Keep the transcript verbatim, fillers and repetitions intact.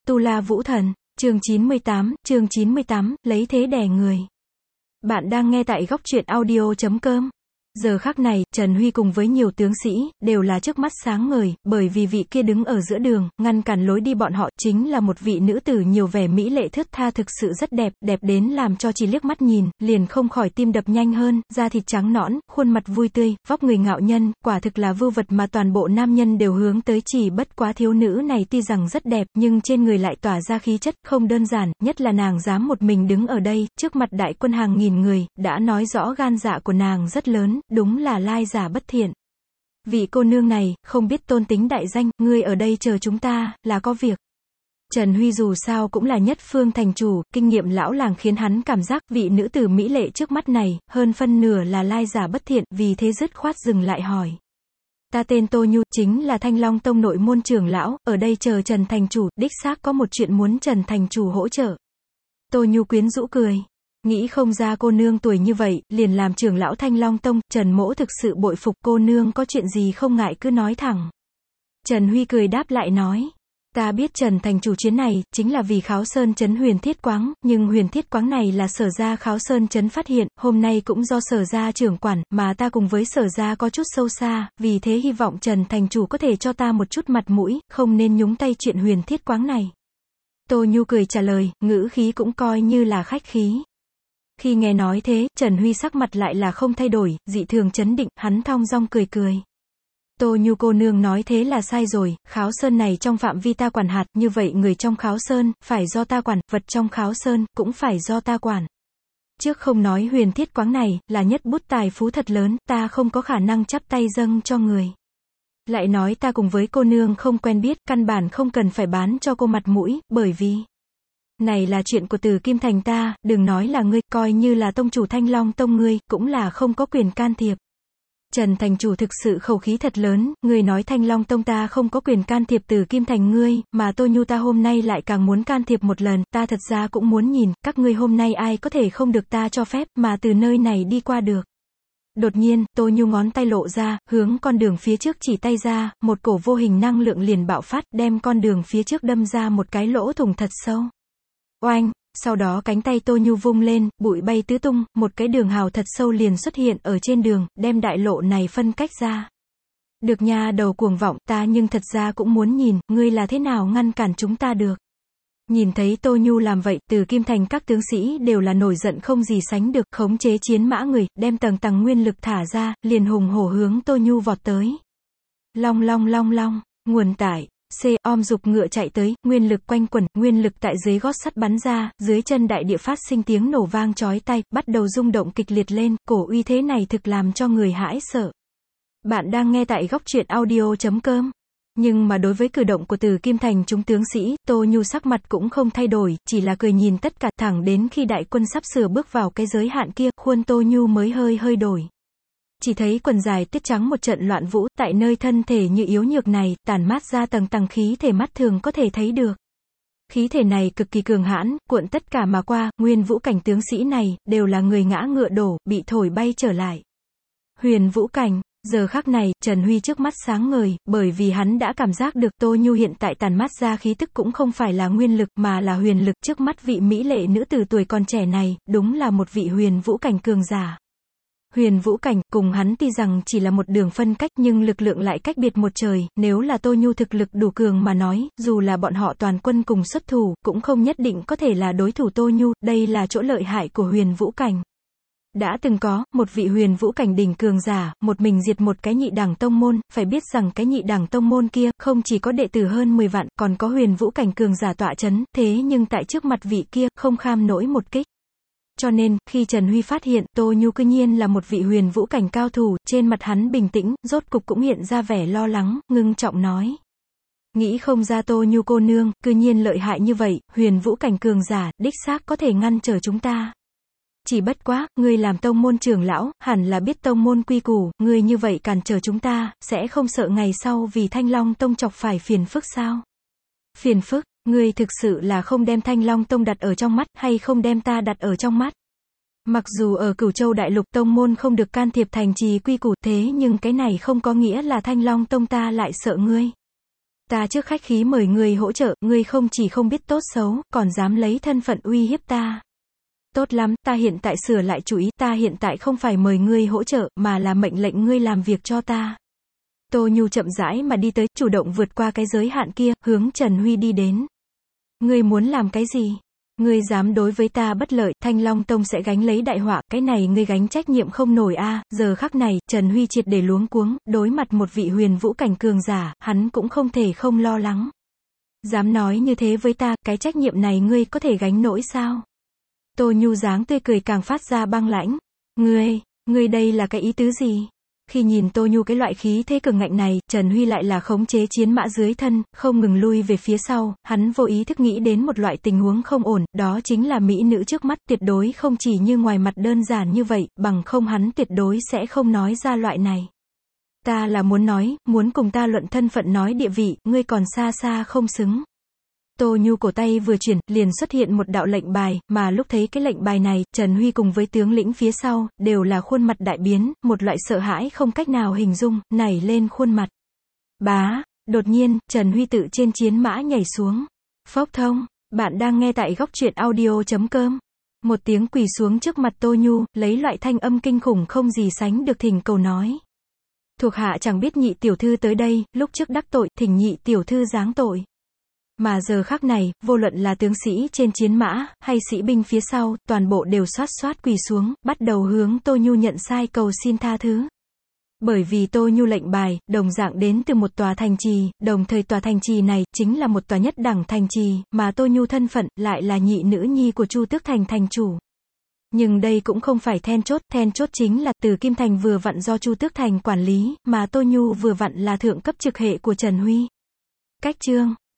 Tu La Vũ Thần, chương chín mươi tám, chương chín mươi tám, lấy thế đè người. Bạn đang nghe tại góc truyện audio chấm com. Giờ khắc này, Trần Huy cùng với nhiều tướng sĩ, đều là trước mắt sáng ngời, bởi vì vị kia đứng ở giữa đường, ngăn cản lối đi bọn họ, chính là một vị nữ tử nhiều vẻ mỹ lệ thướt tha thực sự rất đẹp, đẹp đến làm cho chỉ liếc mắt nhìn, liền không khỏi tim đập nhanh hơn, da thịt trắng nõn, khuôn mặt vui tươi, vóc người ngạo nhân, quả thực là vưu vật mà toàn bộ nam nhân đều hướng tới, chỉ bất quá thiếu nữ này tuy rằng rất đẹp, nhưng trên người lại tỏa ra khí chất, không đơn giản, nhất là nàng dám một mình đứng ở đây, trước mặt đại quân hàng nghìn người, đã nói rõ gan dạ của nàng rất lớn. Đúng là lai giả bất thiện. Vị cô nương này, không biết tôn tính đại danh, ngươi ở đây chờ chúng ta, là có việc. Trần Huy dù sao cũng là nhất phương thành chủ, kinh nghiệm lão làng khiến hắn cảm giác vị nữ tử mỹ lệ trước mắt này, hơn phân nửa là lai giả bất thiện, vì thế dứt khoát dừng lại hỏi. Ta tên Tô Nhu, chính là Thanh Long Tông nội môn trưởng lão, ở đây chờ Trần thành chủ, đích xác có một chuyện muốn Trần thành chủ hỗ trợ. Tô Nhu quyến rũ cười. Nghĩ không ra cô nương tuổi như vậy, liền làm trưởng lão Thanh Long Tông, Trần mỗ thực sự bội phục, cô nương có chuyện gì không ngại cứ nói thẳng. Trần Huy cười đáp lại nói, ta biết Trần thành chủ chuyến này, chính là vì Kháo Sơn trấn huyền thiết quáng, nhưng huyền thiết quáng này là Sở gia Kháo Sơn trấn phát hiện, hôm nay cũng do Sở gia trưởng quản, mà ta cùng với Sở gia có chút sâu xa, vì thế hy vọng Trần thành chủ có thể cho ta một chút mặt mũi, không nên nhúng tay chuyện huyền thiết quáng này. Tô Nhu cười trả lời, ngữ khí cũng coi như là khách khí. Khi nghe nói thế, Trần Huy sắc mặt lại là không thay đổi, dị thường chấn định, hắn thong dong cười cười. Tô Nhu cô nương nói thế là sai rồi, Kháo Sơn này trong phạm vi ta quản hạt, như vậy người trong Kháo Sơn, phải do ta quản, vật trong Kháo Sơn, cũng phải do ta quản. Trước không nói huyền thiết quáng này, là nhất bút tài phú thật lớn, ta không có khả năng chắp tay dâng cho người. Lại nói ta cùng với cô nương không quen biết, căn bản không cần phải bán cho cô mặt mũi, bởi vì này là chuyện của Từ Kim Thành ta, đừng nói là ngươi, coi như là tông chủ Thanh Long Tông ngươi, cũng là không có quyền can thiệp. Trần thành chủ thực sự khẩu khí thật lớn, ngươi nói Thanh Long Tông ta không có quyền can thiệp Từ Kim Thành ngươi, mà Tô Nhu ta hôm nay lại càng muốn can thiệp một lần, ta thật ra cũng muốn nhìn, các ngươi hôm nay ai có thể không được ta cho phép, mà từ nơi này đi qua được. Đột nhiên, Tô Nhu ngón tay lộ ra, hướng con đường phía trước chỉ tay ra, một cổ vô hình năng lượng liền bạo phát, đem con đường phía trước đâm ra một cái lỗ thủng thật sâu. Oanh, sau đó cánh tay Tô Nhu vung lên, bụi bay tứ tung, một cái đường hào thật sâu liền xuất hiện ở trên đường, đem đại lộ này phân cách ra. Được nha đầu cuồng vọng, ta nhưng thật ra cũng muốn nhìn, ngươi là thế nào ngăn cản chúng ta được. Nhìn thấy Tô Nhu làm vậy, Từ Kim Thành các tướng sĩ đều là nổi giận không gì sánh được, khống chế chiến mã người, đem tầng tầng nguyên lực thả ra, liền hùng hổ hướng Tô Nhu vọt tới. Long long long long, nguồn tải. C. Om dục ngựa chạy tới, nguyên lực quanh quẩn, nguyên lực tại dưới gót sắt bắn ra, dưới chân đại địa phát sinh tiếng nổ vang chói tai, bắt đầu rung động kịch liệt lên, cổ uy thế này thực làm cho người hãi sợ. Bạn đang nghe tại góc truyện audio chấm com. Nhưng mà đối với cử động của Từ Kim Thành chúng tướng sĩ, Tô Nhu sắc mặt cũng không thay đổi, chỉ là cười nhìn tất cả, thẳng đến khi đại quân sắp sửa bước vào cái giới hạn kia, khuôn Tô Nhu mới hơi hơi đổi. Chỉ thấy quần dài tuyết trắng một trận loạn vũ, tại nơi thân thể như yếu nhược này, tản mát ra tầng tầng khí thể mắt thường có thể thấy được. Khí thể này cực kỳ cường hãn, cuộn tất cả mà qua, nguyên vũ cảnh tướng sĩ này, đều là người ngã ngựa đổ, bị thổi bay trở lại. Huyền vũ cảnh, giờ khắc này, Trần Huy trước mắt sáng ngời, bởi vì hắn đã cảm giác được Tô Nhu hiện tại tản mát ra khí tức cũng không phải là nguyên lực, mà là huyền lực, trước mắt vị mỹ lệ nữ tử tuổi còn trẻ này, đúng là một vị huyền vũ cảnh cường giả. Huyền vũ cảnh, cùng hắn tuy rằng chỉ là một đường phân cách nhưng lực lượng lại cách biệt một trời, nếu là Tô Nhu thực lực đủ cường mà nói, dù là bọn họ toàn quân cùng xuất thủ, cũng không nhất định có thể là đối thủ Tô Nhu, đây là chỗ lợi hại của huyền vũ cảnh. Đã từng có, một vị huyền vũ cảnh đỉnh cường giả, một mình diệt một cái nhị đẳng tông môn, phải biết rằng cái nhị đẳng tông môn kia, không chỉ có đệ tử hơn mười vạn, còn có huyền vũ cảnh cường giả tọa chấn, thế nhưng tại trước mặt vị kia, không kham nổi một kích. Cho nên, khi Trần Huy phát hiện, Tô Nhu cư nhiên là một vị huyền vũ cảnh cao thủ, trên mặt hắn bình tĩnh, rốt cục cũng hiện ra vẻ lo lắng, ngưng trọng nói. Nghĩ không ra Tô Nhu cô nương, cư nhiên lợi hại như vậy, huyền vũ cảnh cường giả, đích xác có thể ngăn trở chúng ta. Chỉ bất quá, ngươi làm tông môn trưởng lão, hẳn là biết tông môn quy củ, ngươi như vậy cản trở chúng ta, sẽ không sợ ngày sau vì Thanh Long Tông chọc phải phiền phức sao? Phiền phức? Ngươi thực sự là không đem Thanh Long Tông đặt ở trong mắt, hay không đem ta đặt ở trong mắt? Mặc dù ở Cửu Châu Đại Lục tông môn không được can thiệp thành trì quy củ, thế nhưng cái này không có nghĩa là Thanh Long Tông ta lại sợ ngươi. Ta trước khách khí mời ngươi hỗ trợ, ngươi không chỉ không biết tốt xấu, còn dám lấy thân phận uy hiếp ta. Tốt lắm, ta hiện tại sửa lại chủ ý, ta hiện tại không phải mời ngươi hỗ trợ, mà là mệnh lệnh ngươi làm việc cho ta. Tô Nhu chậm rãi mà đi tới, chủ động vượt qua cái giới hạn kia, hướng Trần Huy đi đến. Ngươi muốn làm cái gì? Ngươi dám đối với ta bất lợi, Thanh Long Tông sẽ gánh lấy đại họa, cái này ngươi gánh trách nhiệm không nổi a. À. Giờ khắc này, Trần Huy triệt để luống cuống, đối mặt một vị huyền vũ cảnh cường giả, hắn cũng không thể không lo lắng. Dám nói như thế với ta, cái trách nhiệm này ngươi có thể gánh nổi sao? Tô Nhu dáng tươi cười càng phát ra băng lãnh. Ngươi, ngươi đây là cái ý tứ gì? Khi nhìn Tô Nhu cái loại khí thế cường ngạnh này, Trần Huy lại là khống chế chiến mã dưới thân, không ngừng lui về phía sau, hắn vô ý thức nghĩ đến một loại tình huống không ổn, đó chính là mỹ nữ trước mắt tuyệt đối không chỉ như ngoài mặt đơn giản như vậy, bằng không hắn tuyệt đối sẽ không nói ra loại này. Ta là muốn nói, muốn cùng ta luận thân phận nói địa vị, ngươi còn xa xa không xứng. Tô Nhu cổ tay vừa chuyển, liền xuất hiện một đạo lệnh bài, mà lúc thấy cái lệnh bài này, Trần Huy cùng với tướng lĩnh phía sau, đều là khuôn mặt đại biến, một loại sợ hãi không cách nào hình dung, nảy lên khuôn mặt. Bá, đột nhiên, Trần Huy tự trên chiến mã nhảy xuống. Phốc thông, bạn đang nghe tại góc truyện audio chấm com. Một tiếng quỳ xuống trước mặt Tô Nhu, lấy loại thanh âm kinh khủng không gì sánh được thỉnh cầu nói. Thuộc hạ chẳng biết nhị tiểu thư tới đây, lúc trước đắc tội, thỉnh nhị tiểu thư giáng tội. Mà giờ khắc này, vô luận là tướng sĩ trên chiến mã, hay sĩ binh phía sau, toàn bộ đều xoát xoát quỳ xuống, bắt đầu hướng Tô Nhu nhận sai cầu xin tha thứ. Bởi vì Tô Nhu lệnh bài, đồng dạng đến từ một tòa thành trì, đồng thời tòa thành trì này, chính là một tòa nhất đẳng thành trì, mà Tô Nhu thân phận, lại là nhị nữ nhi của Chu Tước Thành thành chủ. Nhưng đây cũng không phải then chốt, then chốt chính là, từ Kim Thành vừa vặn do Chu Tước Thành quản lý, mà Tô Nhu vừa vặn là thượng cấp trực hệ của Trần Huy. Cách chương